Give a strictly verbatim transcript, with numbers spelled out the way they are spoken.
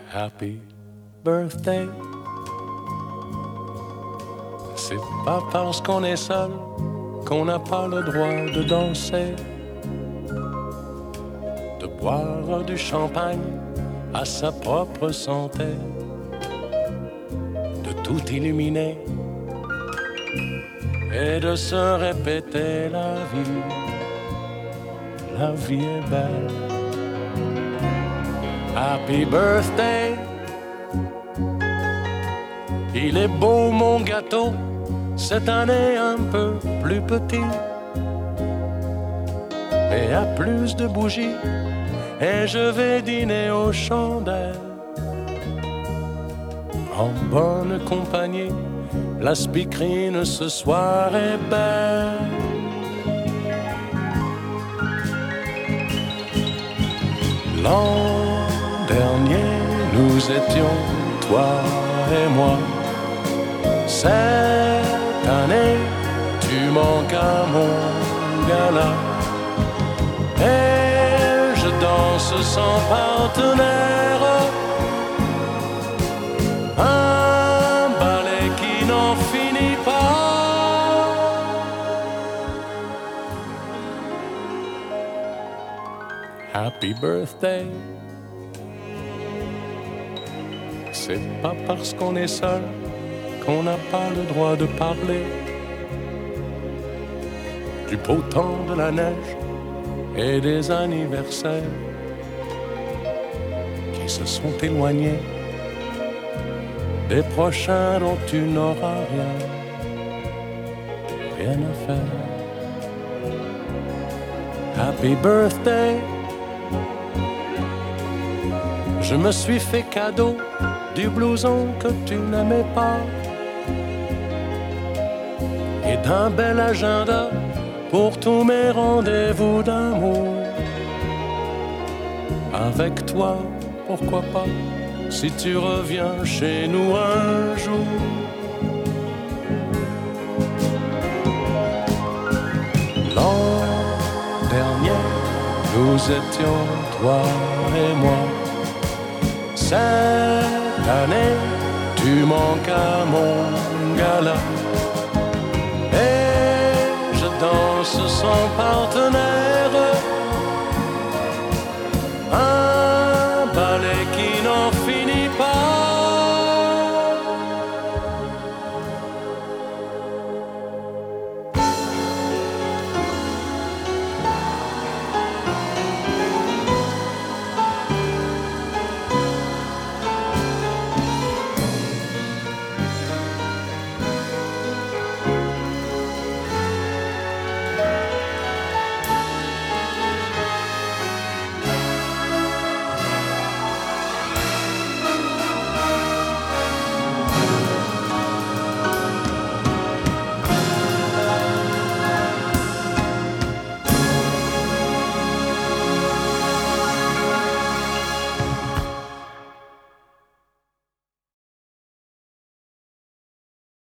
Happy birthday. C'est pas parce qu'on est seul qu'on n'a pas le droit de danser, de boire du champagne à sa propre santé, de tout illuminer et de se répéter la vie. La vie est belle. Happy birthday. Il est beau mon gâteau, cette année un peu plus petit, mais à plus de bougies, et je vais dîner aux chandelles. En bonne compagnie, la speakerine ce soir est belle. L'an dernier, nous étions, toi et moi. Cette année, tu manques à mon gala. Et je danse sans partenaire un ballet qui n'en finit pas. Happy birthday. C'est pas parce qu'on est seul qu'on n'a pas le droit de parler du beau temps, de la neige et des anniversaires qui se sont éloignés, des prochains dont tu n'auras rien, rien à faire. Happy birthday. Je me suis fait cadeau du blouson que tu n'aimais pas et d'un bel agenda pour tous mes rendez-vous d'amour. Avec toi, pourquoi pas, si tu reviens chez nous un jour. L'an dernier, nous étions toi et moi. Cette année, tu manques à mon gala. Et je danse sans partenaire